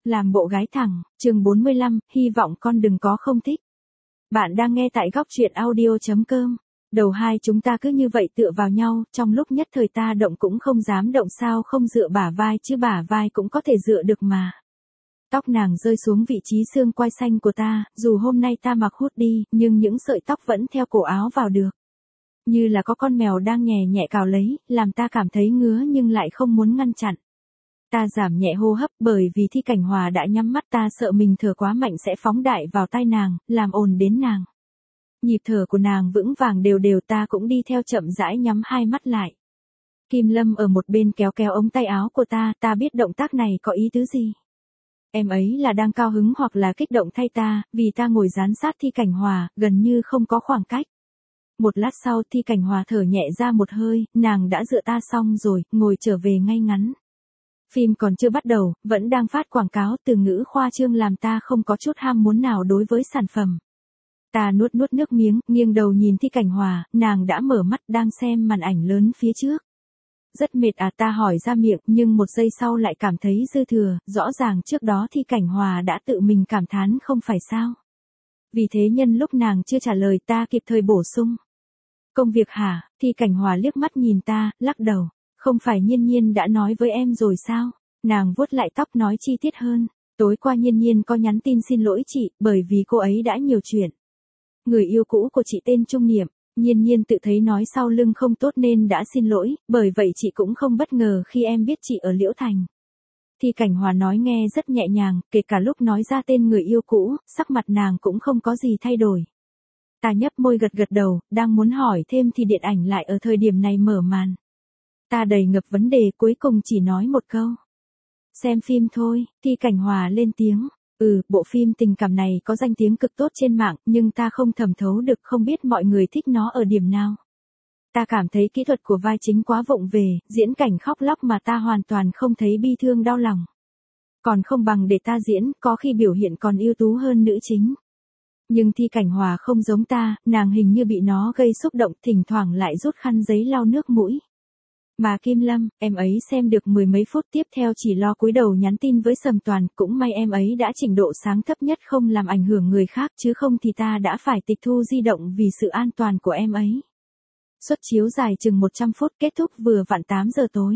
làm bộ gái thẳng, chương 45, hy vọng con đừng có không thích. Bạn đang nghe tại góc truyện audio.com. Đầu hai chúng ta cứ như vậy tựa vào nhau, trong lúc nhất thời ta động cũng không dám động, sao không dựa bả vai chứ, bả vai cũng có thể dựa được mà. Tóc nàng rơi xuống vị trí xương quai xanh của ta, dù hôm nay ta mặc hoodie, nhưng những sợi tóc vẫn theo cổ áo vào được. Như là có con mèo đang nhẹ nhẹ cào lấy, làm ta cảm thấy ngứa nhưng lại không muốn ngăn chặn. Ta giảm nhẹ hô hấp bởi vì Thi Cảnh Hòa đã nhắm mắt, ta sợ mình thở quá mạnh sẽ phóng đại vào tai nàng, làm ồn đến nàng. Nhịp thở của nàng vững vàng đều đều, ta cũng đi theo chậm rãi nhắm hai mắt lại. Kim Lâm ở một bên kéo kéo ống tay áo của ta biết động tác này có ý tứ gì. Em ấy là đang cao hứng hoặc là kích động thay ta, vì ta ngồi dán sát Thi Cảnh Hòa, gần như không có khoảng cách. Một lát sau Thi Cảnh Hòa thở nhẹ ra một hơi, nàng đã dựa ta xong rồi, ngồi trở về ngay ngắn. Phim còn chưa bắt đầu, vẫn đang phát quảng cáo, từ ngữ khoa trương làm ta không có chút ham muốn nào đối với sản phẩm. Ta nuốt nước miếng, nghiêng đầu nhìn Thi Cảnh Hòa, nàng đã mở mắt đang xem màn ảnh lớn phía trước. Rất mệt à, ta hỏi ra miệng, nhưng một giây sau lại cảm thấy dư thừa, rõ ràng trước đó Thi Cảnh Hòa đã tự mình cảm thán không phải sao. Vì thế nhân lúc nàng chưa trả lời ta kịp thời bổ sung. Công việc hả? Thi Cảnh Hòa liếc mắt nhìn ta, lắc đầu. Không phải Nhiên Nhiên đã nói với em rồi sao? Nàng vuốt lại tóc nói chi tiết hơn. Tối qua Nhiên Nhiên có nhắn tin xin lỗi chị, bởi vì cô ấy đã nhiều chuyện. Người yêu cũ của chị tên Trung Niệm, Nhiên Nhiên tự thấy nói sau lưng không tốt nên đã xin lỗi, bởi vậy chị cũng không bất ngờ khi em biết chị ở Liễu Thành. Thi Cảnh Hòa nói nghe rất nhẹ nhàng, kể cả lúc nói ra tên người yêu cũ, sắc mặt nàng cũng không có gì thay đổi. Ta nhấp môi gật đầu, đang muốn hỏi thêm thì điện ảnh lại ở thời điểm này mở màn. Ta đầy ngập vấn đề, cuối cùng chỉ nói một câu. Xem phim thôi. Thi Cảnh Hòa lên tiếng. Bộ phim tình cảm này có danh tiếng cực tốt trên mạng, nhưng ta không thẩm thấu được, không biết mọi người thích nó ở điểm nào. Ta cảm thấy kỹ thuật của vai chính quá vụng về, diễn cảnh khóc lóc mà ta hoàn toàn không thấy bi thương đau lòng. Còn không bằng để ta diễn, có khi biểu hiện còn ưu tú hơn nữ chính. Nhưng Thi Cảnh Hòa không giống ta, nàng hình như bị nó gây xúc động, thỉnh thoảng lại rút khăn giấy lau nước mũi. Mà Kim Lâm, em ấy xem được mười mấy phút tiếp theo chỉ lo cúi đầu nhắn tin với Sầm Toàn, cũng may em ấy đã chỉnh độ sáng thấp nhất không làm ảnh hưởng người khác, chứ không thì ta đã phải tịch thu di động vì sự an toàn của em ấy. Suất chiếu dài chừng 100 phút, kết thúc vừa vặn 8 giờ tối.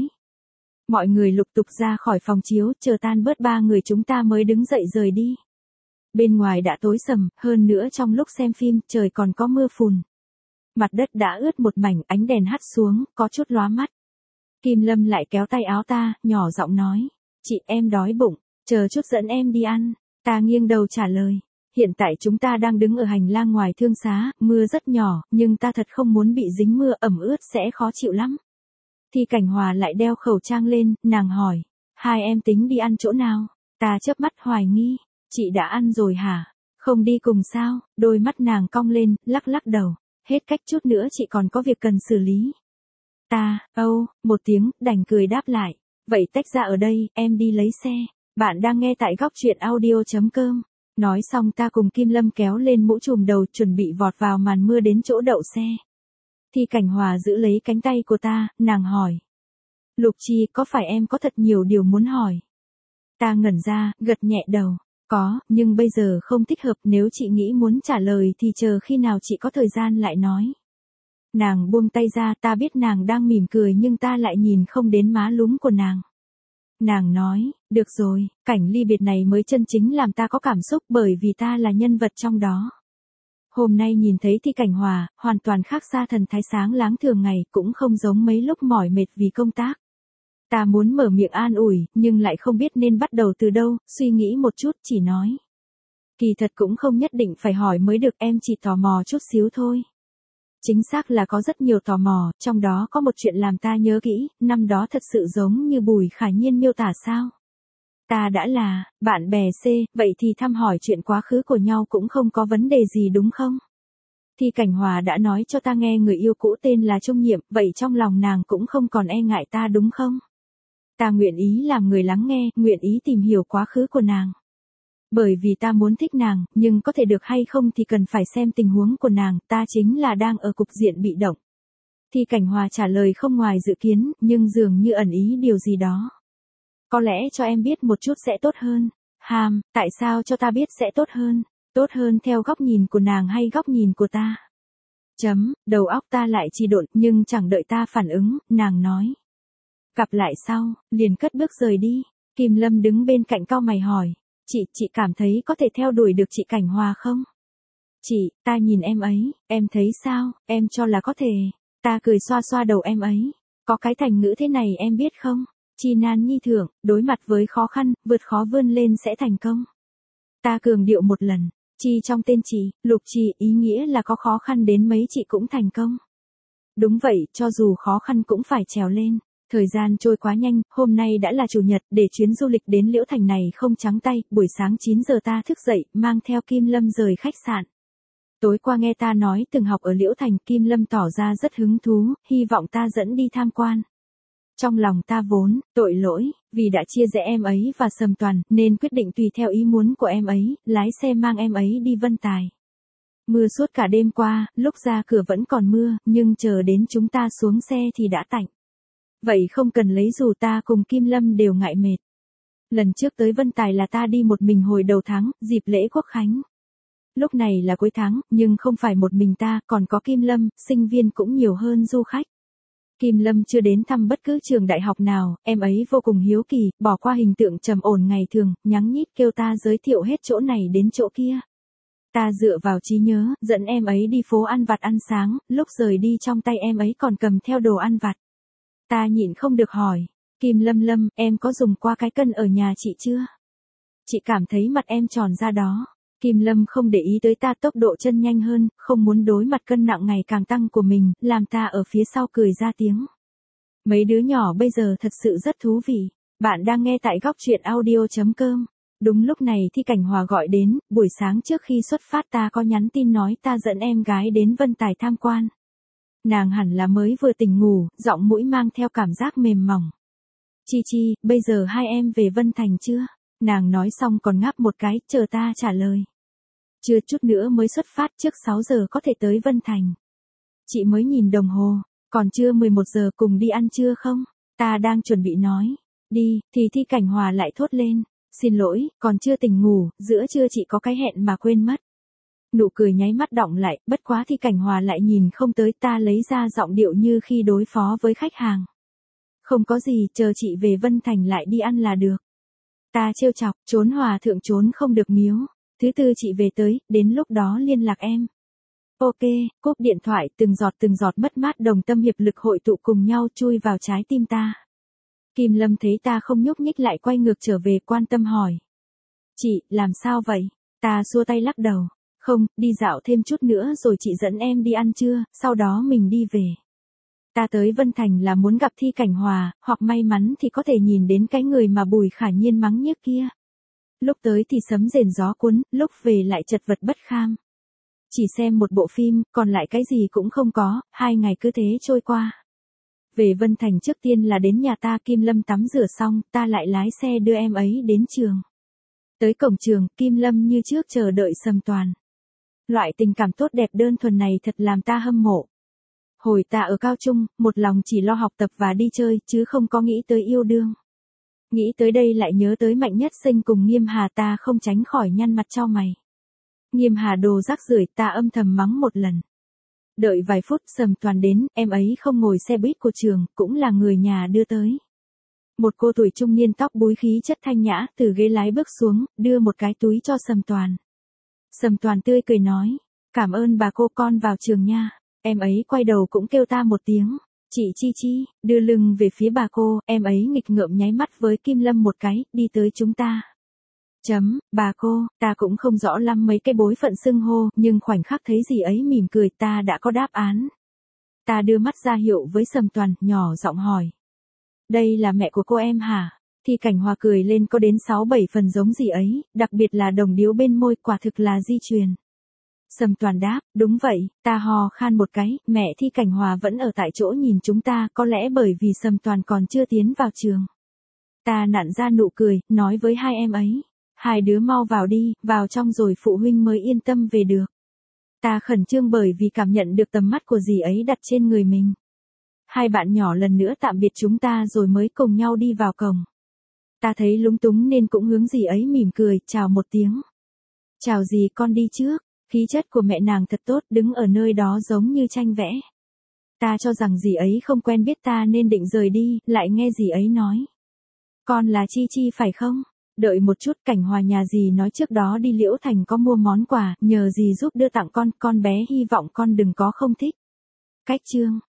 Mọi người lục tục ra khỏi phòng chiếu, chờ tan bớt 3 người chúng ta mới đứng dậy rời đi. Bên ngoài đã tối sầm, hơn nữa trong lúc xem phim, trời còn có mưa phùn. Mặt đất đã ướt một mảnh, ánh đèn hắt xuống, có chút lóa mắt. Kim Lâm lại kéo tay áo ta, nhỏ giọng nói. Chị, em đói bụng, chờ chút dẫn em đi ăn. Ta nghiêng đầu trả lời. Hiện tại chúng ta đang đứng ở hành lang ngoài thương xá, mưa rất nhỏ, nhưng ta thật không muốn bị dính mưa, ẩm ướt sẽ khó chịu lắm. Thi Cảnh Hòa lại đeo khẩu trang lên, nàng hỏi. Hai em tính đi ăn chỗ nào? Ta chớp mắt hoài nghi. Chị đã ăn rồi hả? Không đi cùng sao? Đôi mắt nàng cong lên, lắc đầu. Hết cách, chút nữa chị còn có việc cần xử lý. Ta, một tiếng, đành cười đáp lại. Vậy tách ra ở đây, em đi lấy xe. Bạn đang nghe tại góc truyện audio.com. Nói xong ta cùng Kim Lâm kéo lên mũ trùm đầu, chuẩn bị vọt vào màn mưa đến chỗ đậu xe. Thi Cảnh Hòa giữ lấy cánh tay của ta, nàng hỏi. Lục Chi, có phải em có thật nhiều điều muốn hỏi? Ta ngẩn ra, gật nhẹ đầu. Có, nhưng bây giờ không thích hợp, nếu chị nghĩ muốn trả lời thì chờ khi nào chị có thời gian lại nói. Nàng buông tay ra, ta biết nàng đang mỉm cười nhưng ta lại nhìn không đến má lúm của nàng. Nàng nói, được rồi, cảnh ly biệt này mới chân chính làm ta có cảm xúc bởi vì ta là nhân vật trong đó. Hôm nay nhìn thấy Thi Cảnh Hòa, hoàn toàn khác xa thần thái sáng láng thường ngày, cũng không giống mấy lúc mỏi mệt vì công tác. Ta muốn mở miệng an ủi, nhưng lại không biết nên bắt đầu từ đâu, suy nghĩ một chút, chỉ nói. Kỳ thật cũng không nhất định phải hỏi mới được, em chỉ tò mò chút xíu thôi. Chính xác là có rất nhiều tò mò, trong đó có một chuyện làm ta nhớ kỹ, năm đó thật sự giống như Bùi Khả Nhiên miêu tả sao? Ta đã là bạn bè C, vậy thì thăm hỏi chuyện quá khứ của nhau cũng không có vấn đề gì đúng không? Thi Cảnh Hòa đã nói cho ta nghe người yêu cũ tên là Trung Nhiệm, vậy trong lòng nàng cũng không còn e ngại ta đúng không? Ta nguyện ý làm người lắng nghe, nguyện ý tìm hiểu quá khứ của nàng. Bởi vì ta muốn thích nàng, nhưng có thể được hay không thì cần phải xem tình huống của nàng, ta chính là đang ở cục diện bị động. Thi Cảnh Hòa trả lời không ngoài dự kiến, nhưng dường như ẩn ý điều gì đó. Có lẽ cho em biết một chút sẽ tốt hơn. Tại sao cho ta biết sẽ tốt hơn? Tốt hơn theo góc nhìn của nàng hay góc nhìn của ta? Đầu óc ta lại trì độn, nhưng chẳng đợi ta phản ứng, nàng nói. Gặp lại sau, liền cất bước rời đi. Kim Lâm đứng bên cạnh cau mày hỏi. Chị cảm thấy có thể theo đuổi được chị Cảnh Hòa không? Chị, ta nhìn em ấy, em thấy sao, em cho là có thể. Ta cười xoa xoa đầu em ấy. Có cái thành ngữ thế này em biết không? Chi nan nhi thượng, đối mặt với khó khăn, vượt khó vươn lên sẽ thành công. Ta cường điệu một lần. Chi trong tên chị, Lục Chi, ý nghĩa là có khó khăn đến mấy chị cũng thành công. Đúng vậy, cho dù khó khăn cũng phải trèo lên. Thời gian trôi quá nhanh, hôm nay đã là chủ nhật, để chuyến du lịch đến Liễu Thành này không trắng tay, buổi sáng 9 giờ ta thức dậy, mang theo Kim Lâm rời khách sạn. Tối qua nghe ta nói từng học ở Liễu Thành, Kim Lâm tỏ ra rất hứng thú, hy vọng ta dẫn đi tham quan. Trong lòng ta vốn, tội lỗi, vì đã chia rẽ em ấy và Sầm Toàn, nên quyết định tùy theo ý muốn của em ấy, lái xe mang em ấy đi Vân Tài. Mưa suốt cả đêm qua, lúc ra cửa vẫn còn mưa, nhưng chờ đến chúng ta xuống xe thì đã tạnh. Vậy không cần lấy dù, ta cùng Kim Lâm đều ngại mệt. Lần trước tới Vân Tài là ta đi một mình hồi đầu tháng, dịp lễ Quốc Khánh. Lúc này là cuối tháng, nhưng không phải một mình ta, còn có Kim Lâm, sinh viên cũng nhiều hơn du khách. Kim Lâm chưa đến thăm bất cứ trường đại học nào, em ấy vô cùng hiếu kỳ, bỏ qua hình tượng trầm ổn ngày thường, nhắn nhít kêu ta giới thiệu hết chỗ này đến chỗ kia. Ta dựa vào trí nhớ, dẫn em ấy đi phố ăn vặt ăn sáng, lúc rời đi trong tay em ấy còn cầm theo đồ ăn vặt. Ta nhịn không được hỏi, Kim Lâm, em có dùng qua cái cân ở nhà chị chưa? Chị cảm thấy mặt em tròn ra đó. Kim Lâm không để ý tới ta, tốc độ chân nhanh hơn, không muốn đối mặt cân nặng ngày càng tăng của mình, làm ta ở phía sau cười ra tiếng. Mấy đứa nhỏ bây giờ thật sự rất thú vị. Bạn đang nghe tại góc truyện audio.com. Đúng lúc này thì Cảnh Hòa gọi đến, buổi sáng trước khi xuất phát ta có nhắn tin nói ta dẫn em gái đến Vân Tài tham quan. Nàng hẳn là mới vừa tỉnh ngủ, giọng mũi mang theo cảm giác mềm mỏng. Chi, bây giờ hai em về Vân Thành chưa? Nàng nói xong còn ngáp một cái, chờ ta trả lời. Chưa, chút nữa mới xuất phát, trước 6 giờ có thể tới Vân Thành. Chị mới nhìn đồng hồ, còn chưa 11 giờ, cùng đi ăn trưa không? Ta đang chuẩn bị nói. Đi, thì Cảnh Hòa lại thốt lên. Xin lỗi, còn chưa tỉnh ngủ, giữa trưa chị có cái hẹn mà quên mất. Nụ cười nháy mắt đọng lại, bất quá Cảnh Hòa lại nhìn không tới, ta lấy ra giọng điệu như khi đối phó với khách hàng. Không có gì, chờ chị về Vân Thành lại đi ăn là được. Ta trêu chọc, trốn hòa thượng trốn không được miếu. Thứ tư chị về tới, đến lúc đó liên lạc em. Ok, cúp điện thoại, từng giọt mất mát đồng tâm hiệp lực hội tụ cùng nhau chui vào trái tim ta. Kim Lâm thấy ta không nhúc nhích lại quay ngược trở về, quan tâm hỏi. Chị, làm sao vậy? Ta xua tay lắc đầu. Không, đi dạo thêm chút nữa rồi chị dẫn em đi ăn trưa, sau đó mình đi về. Ta tới Vân Thành là muốn gặp Cảnh Hòa, hoặc may mắn thì có thể nhìn đến cái người mà Bùi Khả Nhiên mắng nhiếc kia. Lúc tới thì sấm rền gió cuốn, lúc về lại chật vật bất kham. Chỉ xem một bộ phim, còn lại cái gì cũng không có, 2 ngày cứ thế trôi qua. Về Vân Thành trước tiên là đến nhà ta, Kim Lâm tắm rửa xong, ta lại lái xe đưa em ấy đến trường. Tới cổng trường, Kim Lâm như trước chờ đợi Sầm Toàn. Loại tình cảm tốt đẹp đơn thuần này thật làm ta hâm mộ. Hồi ta ở cao trung, một lòng chỉ lo học tập và đi chơi, chứ không có nghĩ tới yêu đương. Nghĩ tới đây lại nhớ tới Mạnh Nhất Sinh cùng Nghiêm Hà, ta không tránh khỏi nhăn mặt chau mày. Nghiêm Hà đồ rác rưởi, ta âm thầm mắng một lần. Đợi vài phút Sầm Toàn đến, em ấy không ngồi xe buýt của trường, cũng là người nhà đưa tới. Một cô tuổi trung niên tóc búi khí chất thanh nhã, từ ghế lái bước xuống, đưa một cái túi cho Sầm Toàn. Sầm Toàn tươi cười nói, cảm ơn bà cô, con vào trường nha. Em ấy quay đầu cũng kêu ta một tiếng. Chị Chi, đưa lưng về phía bà cô, em ấy nghịch ngợm nháy mắt với Kim Lâm một cái, đi tới chúng ta. Bà cô, ta cũng không rõ lắm mấy cái bối phận xưng hô, nhưng khoảnh khắc thấy gì ấy mỉm cười, ta đã có đáp án. Ta đưa mắt ra hiệu với Sầm Toàn, nhỏ giọng hỏi. Đây là mẹ của cô em hả? Cảnh Hòa cười lên, có đến 6-7 phần giống gì ấy, đặc biệt là đồng điếu bên môi, quả thực là di truyền. Sầm Toàn đáp, đúng vậy, ta hò khan một cái, mẹ Cảnh Hòa vẫn ở tại chỗ nhìn chúng ta, có lẽ bởi vì Sầm Toàn còn chưa tiến vào trường. Ta nặn ra nụ cười, nói với hai em ấy. Hai đứa mau vào đi, vào trong rồi phụ huynh mới yên tâm về được. Ta khẩn trương bởi vì cảm nhận được tầm mắt của dì ấy đặt trên người mình. Hai bạn nhỏ lần nữa tạm biệt chúng ta rồi mới cùng nhau đi vào cổng. Ta thấy lúng túng nên cũng hướng dì ấy mỉm cười, chào một tiếng. Chào dì, con đi trước. Khí chất của mẹ nàng thật tốt, đứng ở nơi đó giống như tranh vẽ. Ta cho rằng dì ấy không quen biết ta nên định rời đi, lại nghe dì ấy nói. Con là Chi Chi phải không? Đợi một chút, Cảnh Hòa nhà dì nói trước đó đi Liễu Thành có mua món quà, nhờ dì giúp đưa tặng con bé hy vọng con đừng có không thích. Cách chương.